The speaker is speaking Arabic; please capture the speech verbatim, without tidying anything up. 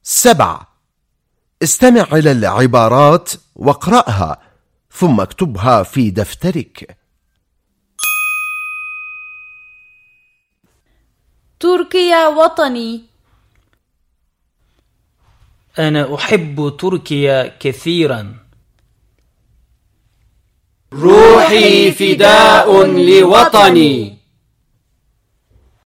سبع. استمع إلى العبارات واقرأها ثم اكتبها في دفترك. تركيا وطني. أنا أحب تركيا كثيرا. روحي فداء لوطني.